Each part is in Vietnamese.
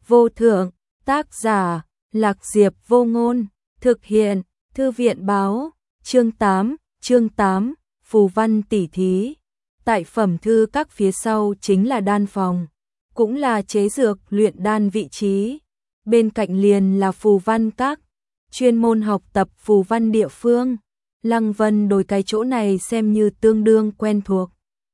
vô thượng, tác giả, Lạc Diệp Vô Ngôn, thực hiện, Thư viện báo, chương 8, phù văn tỉ thí. Tại phẩm thư các phía sau chính là đan phòng, cũng là chế dược luyện đan vị trí. Bên cạnh liền là phù văn các, chuyên môn học tập phù văn địa phương. Lăng Vân đối cái chỗ này xem như tương đương quen thuộc.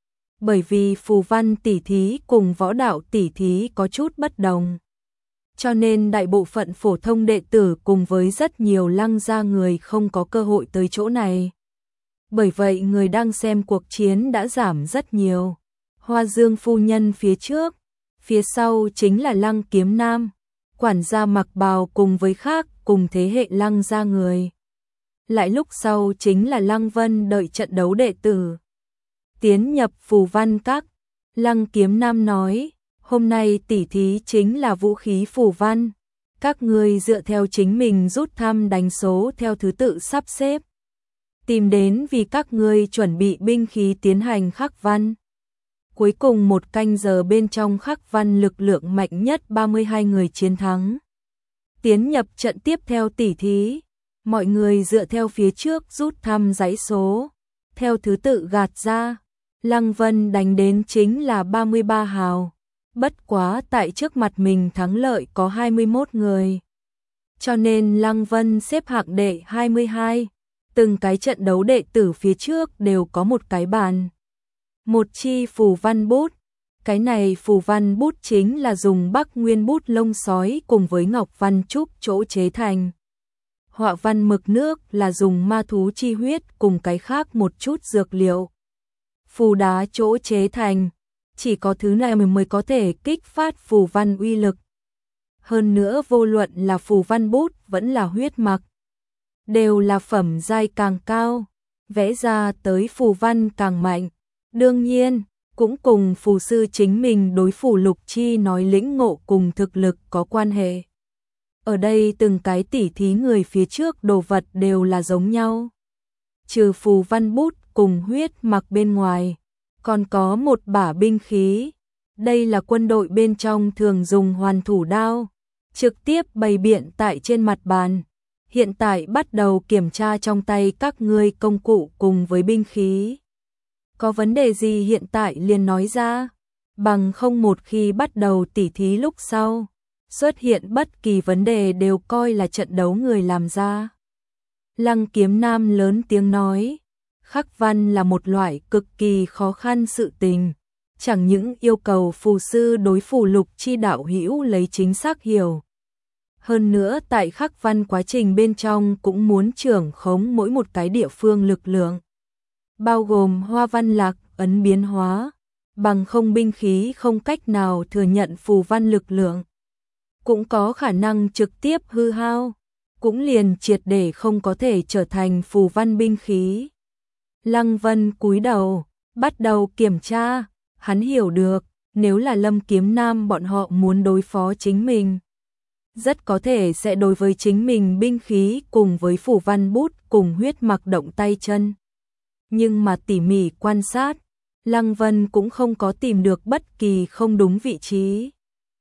Bởi vì phù văn tỉ thí cùng võ đạo tỉ thí có chút bất đồng, cho nên đại bộ phận phổ thông đệ tử cùng với rất nhiều Lăng gia người không có cơ hội tới chỗ này. Bởi vậy người đang xem cuộc chiến đã giảm rất nhiều. Hoa Dương phu nhân phía trước, phía sau chính là Lăng Kiếm Nam, quản gia mặc bào cùng với khác cùng thế hệ Lăng gia người. Lại lúc sau chính là Lăng Vân đợi trận đấu đệ tử tiến nhập phù văn các. Lăng Kiếm Nam nói, hôm nay tỉ thí chính là vũ khí phù văn. Các ngươi dựa theo chính mình rút thăm đánh số theo thứ tự sắp xếp, tìm đến vì các ngươi chuẩn bị binh khí tiến hành khắc văn. Cuối cùng một canh giờ bên trong khắc văn lực lượng mạnh nhất 32 người chiến thắng, tiến nhập trận tiếp theo tỉ thí. Mọi người dựa theo phía trước rút thăm dãy số, theo thứ tự gạt ra. Lăng Vân đánh đến chính là 33 hào. Bất quá tại trước mặt mình thắng lợi có 21 người, cho nên Lăng Vân xếp hạng đệ 22. Từng cái trận đấu đệ tử phía trước đều có một cái bàn, một chi phù văn bút. Cái này phù văn bút chính là dùng Bắc Nguyên bút lông sói cùng với ngọc văn trúc chỗ chế thành. Họa văn mực nước là dùng ma thú chi huyết cùng cái khác một chút dược liệu, phù đá chỗ chế thành. Chỉ có thứ này mình mới có thể kích phát phù văn uy lực. Hơn nữa vô luận là phù văn bút vẫn là huyết mặc, đều là phẩm giai càng cao, vẽ ra tới phù văn càng mạnh. Đương nhiên, cũng cùng phù sư chính mình đối phù lục chi nói lĩnh ngộ cùng thực lực có quan hệ. Ở đây từng cái tỉ thí người phía trước đồ vật đều là giống nhau, trừ phù văn bút cùng huyết mặc bên ngoài, còn có một bả binh khí. Đây là quân đội bên trong thường dùng hoàn thủ đao, trực tiếp bày biện tại trên mặt bàn. Hiện tại bắt đầu kiểm tra trong tay các ngươi công cụ cùng với binh khí. Có vấn đề gì hiện tại liền nói ra, bằng không một khi bắt đầu tỉ thí lúc sau, xuất hiện bất kỳ vấn đề đều coi là trận đấu người làm ra. Lăng Kiếm Nam lớn tiếng nói, khắc văn là một loại cực kỳ khó khăn sự tình, chẳng những yêu cầu phù sư đối phù lục chi đạo hữu lấy chính xác hiểu. Hơn nữa tại khắc văn quá trình bên trong cũng muốn trưởng khống mỗi một cái địa phương lực lượng, bao gồm hoa văn lạc ấn biến hóa, bằng không binh khí không cách nào thừa nhận phù văn lực lượng, cũng có khả năng trực tiếp hư hao, cũng liền triệt để không có thể trở thành phù văn binh khí. Lăng Vân cúi đầu, bắt đầu kiểm tra. Hắn hiểu được, nếu là Lâm Kiếm Nam bọn họ muốn đối phó chính mình, rất có thể sẽ đối với chính mình binh khí cùng với phù văn bút cùng huyết mặc động tay chân. Nhưng mà tỉ mỉ quan sát, Lăng Vân cũng không có tìm được bất kỳ không đúng vị trí.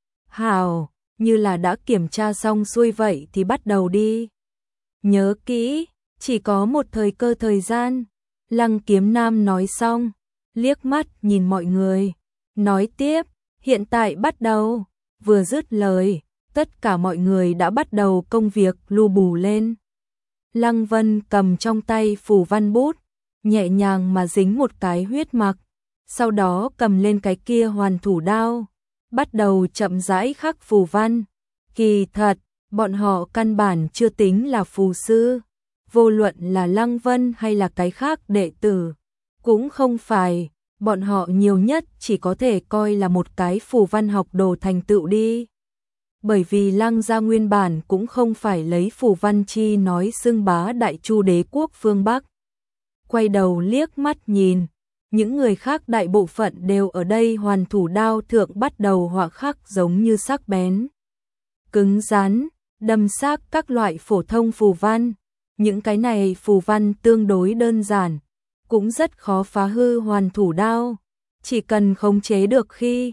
Hảo, như là đã kiểm tra xong xuôi vậy thì bắt đầu đi. Nhớ kỹ, chỉ có một thời cơ thời gian. Lăng Kiếm Nam nói xong, liếc mắt nhìn mọi người, nói tiếp, hiện tại bắt đầu. Vừa dứt lời, tất cả mọi người đã bắt đầu công việc lu bù lên. Lăng Vân cầm trong tay phù văn bút, nhẹ nhàng mà dính một cái huyết mặc, sau đó cầm lên cái kia hoàn thủ đao, bắt đầu chậm rãi khắc phù văn. Kỳ thật, bọn họ căn bản chưa tính là phù sư, vô luận là Lăng Vân hay là cái khác đệ tử, cũng không phải, bọn họ nhiều nhất chỉ có thể coi là một cái phù văn học đồ thành tựu đi. Bởi vì Lăng gia nguyên bản cũng không phải lấy phù văn chi nói xưng bá Đại Chu đế quốc phương Bắc. Quay đầu liếc mắt nhìn, những người khác đại bộ phận đều ở đây hoàn thủ đao thượng bắt đầu họa khắc giống như sắc bén, cứng rắn, đâm xác các loại phổ thông phù văn. Những cái này phù văn tương đối đơn giản, cũng rất khó phá hư hoàn thủ đao, chỉ cần khống chế được khi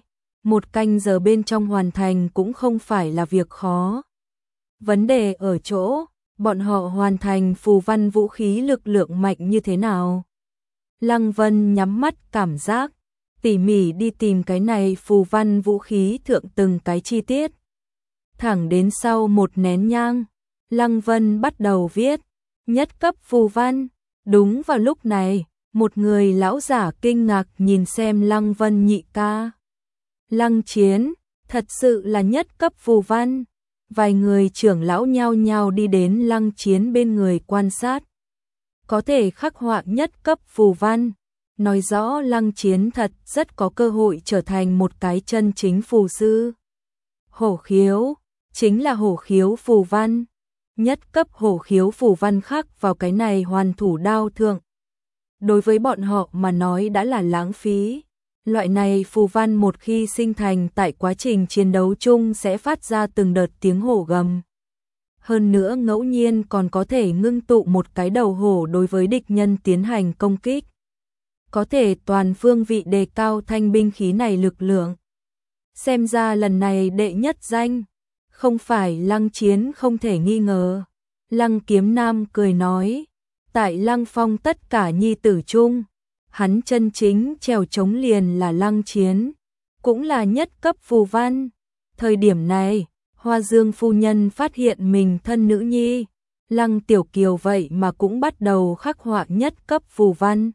1 canh giờ bên trong hoàn thành cũng không phải là việc khó. Vấn đề ở chỗ, bọn họ hoàn thành phù văn vũ khí lực lượng mạnh như thế nào? Lăng Vân nhắm mắt cảm giác, tỉ mỉ đi tìm cái này phù văn vũ khí thượng từng cái chi tiết. Thẳng đến sau 1 nén nhang, Lăng Vân bắt đầu viết, nhất cấp phù văn. Đúng vào lúc này, một người lão giả kinh ngạc nhìn xem Lăng Vân nhị ca. Lăng Chiến, thật sự là nhất cấp phù văn. Vài người trưởng lão nhao nhao đi đến Lăng Chiến bên người quan sát. Có thể khắc họa nhất cấp phù văn, nói rõ Lăng Chiến thật rất có cơ hội trở thành một cái chân chính phù sư. Hổ khiếu, chính là hổ khiếu phù văn. Nhất cấp hổ khiếu phù văn khắc vào cái này hoàn thủ đao thượng. Đối với bọn họ mà nói đã là lãng phí. Loại này phù văn một khi sinh thành tại quá trình chiến đấu chung sẽ phát ra từng đợt tiếng hổ gầm. Hơn nữa ngẫu nhiên còn có thể ngưng tụ một cái đầu hổ đối với địch nhân tiến hành công kích. Có thể toàn phương vị đề cao thanh binh khí này lực lượng. Xem ra lần này đệ nhất danh, không phải Lăng Chiến không thể nghi ngờ. Lăng Kiếm Nam cười nói, tại Lăng Phong tất cả nhi tử chung, hắn chân chính trèo chống liền là Lăng Chiến, cũng là nhất cấp phù văn. Thời điểm này, Hoa Dương phu nhân phát hiện mình thân nữ nhi, Lăng Tiểu Kiều vậy mà cũng bắt đầu khắc họa nhất cấp phù văn.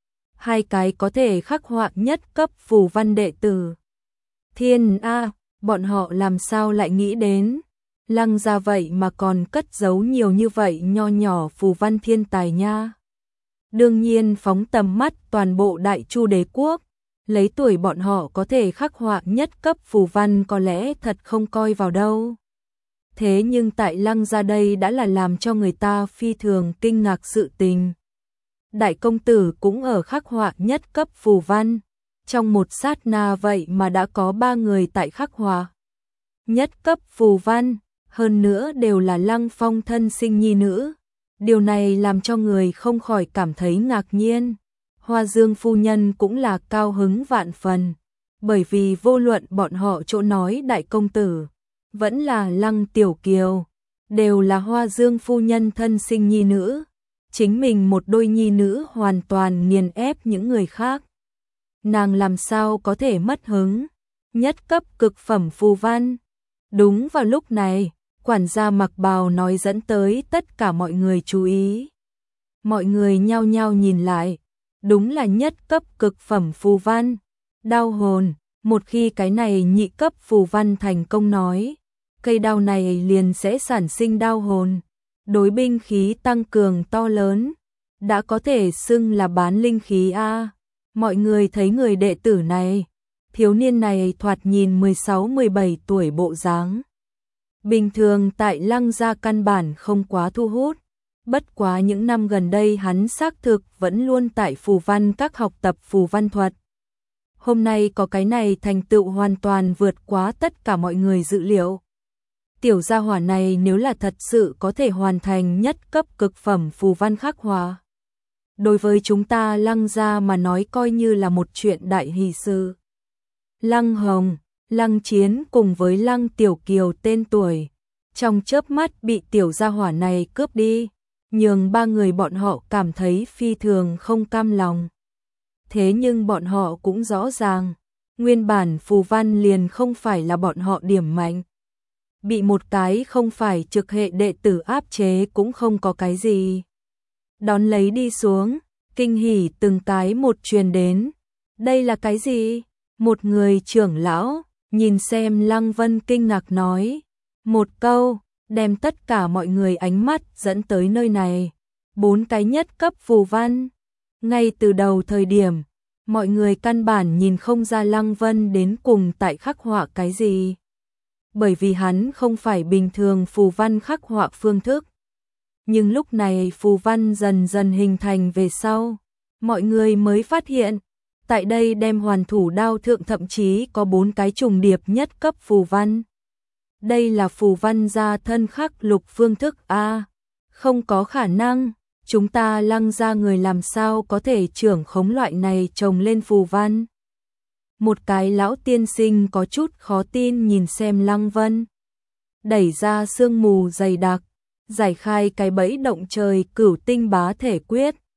2 cái có thể khắc họa nhất cấp phù văn đệ tử. Thiên A, bọn họ làm sao lại nghĩ đến, Lăng gia vậy mà còn cất giấu nhiều như vậy nho nhỏ phù văn thiên tài nha. Đương nhiên phóng tầm mắt toàn bộ Đại Chu đế quốc, lấy tuổi bọn họ có thể khắc họa nhất cấp phù văn có lẽ thật không coi vào đâu. Thế nhưng tại Lăng gia đây đã là làm cho người ta phi thường kinh ngạc sự tình. Đại công tử cũng ở khắc họa nhất cấp phù văn, trong một sát na vậy mà đã có 3 người tại khắc họa nhất cấp phù văn, hơn nữa đều là Lăng Phong thân sinh nhi nữ. Điều này làm cho người không khỏi cảm thấy ngạc nhiên. Hoa Dương phu nhân cũng là cao hứng vạn phần, bởi vì vô luận bọn họ chỗ nói đại công tử, vẫn là Lăng Tiểu Kiều, đều là Hoa Dương phu nhân thân sinh nhi nữ. Chính mình một đôi nhi nữ hoàn toàn nghiền ép những người khác. Nàng làm sao có thể mất hứng, nhất cấp cực phẩm phù văn. Đúng vào lúc này, quản gia mặc bào nói dẫn tới tất cả mọi người chú ý. Mọi người nhao nhao nhìn lại, đúng là nhất cấp cực phẩm phù văn, đao hồn. Một khi cái này nhị cấp phù văn thành công nói, cây đao này liền sẽ sản sinh đao hồn, đối binh khí tăng cường to lớn, đã có thể xưng là bán linh khí a. Mọi người thấy người đệ tử này, thiếu niên này thoạt nhìn 16-17 tuổi bộ dáng. Bình thường tại Lăng gia căn bản không quá thu hút, bất quá những năm gần đây hắn xác thực vẫn luôn tại phù văn các học tập phù văn thuật. Hôm nay có cái này thành tựu hoàn toàn vượt quá tất cả mọi người dự liệu. Tiểu gia hỏa này nếu là thật sự có thể hoàn thành nhất cấp cực phẩm phù văn khắc họa, đối với chúng ta Lăng gia mà nói coi như là một chuyện đại hỷ sự. Lăng Hồng, Lăng Chiến cùng với Lăng Tiểu Kiều tên tuổi, trong chớp mắt bị tiểu gia hỏa này cướp đi, nhường 3 người bọn họ cảm thấy phi thường không cam lòng. Thế nhưng bọn họ cũng rõ ràng, nguyên bản phù văn liền không phải là bọn họ điểm mạnh. Bị một cái không phải trực hệ đệ tử áp chế cũng không có cái gì. Đón lấy đi xuống, kinh hỉ từng cái một truyền đến. Đây là cái gì? Một người trưởng lão, nhìn xem Lăng Vân kinh ngạc nói. Một câu, đem tất cả mọi người ánh mắt dẫn tới nơi này. 4 cái nhất cấp phù văn. Ngay từ đầu thời điểm, mọi người căn bản nhìn không ra Lăng Vân đến cùng tại khắc họa cái gì. Bởi vì hắn không phải bình thường phù văn khắc họa phương thức. Nhưng lúc này phù văn dần dần hình thành về sau, mọi người mới phát hiện, tại đây đem hoàn thủ đao thượng thậm chí có 4 cái trùng điệp nhất cấp phù văn. Đây là phù văn gia thân khắc lục phương thức a, không có khả năng, chúng ta Lăng gia người làm sao có thể trưởng khống loại này trồng lên phù văn. Một cái lão tiên sinh có chút khó tin nhìn xem Lăng Vân. Đẩy ra sương mù dày đặc, giải khai cái bẫy động trời Cửu Tinh Bá Thể Quyết,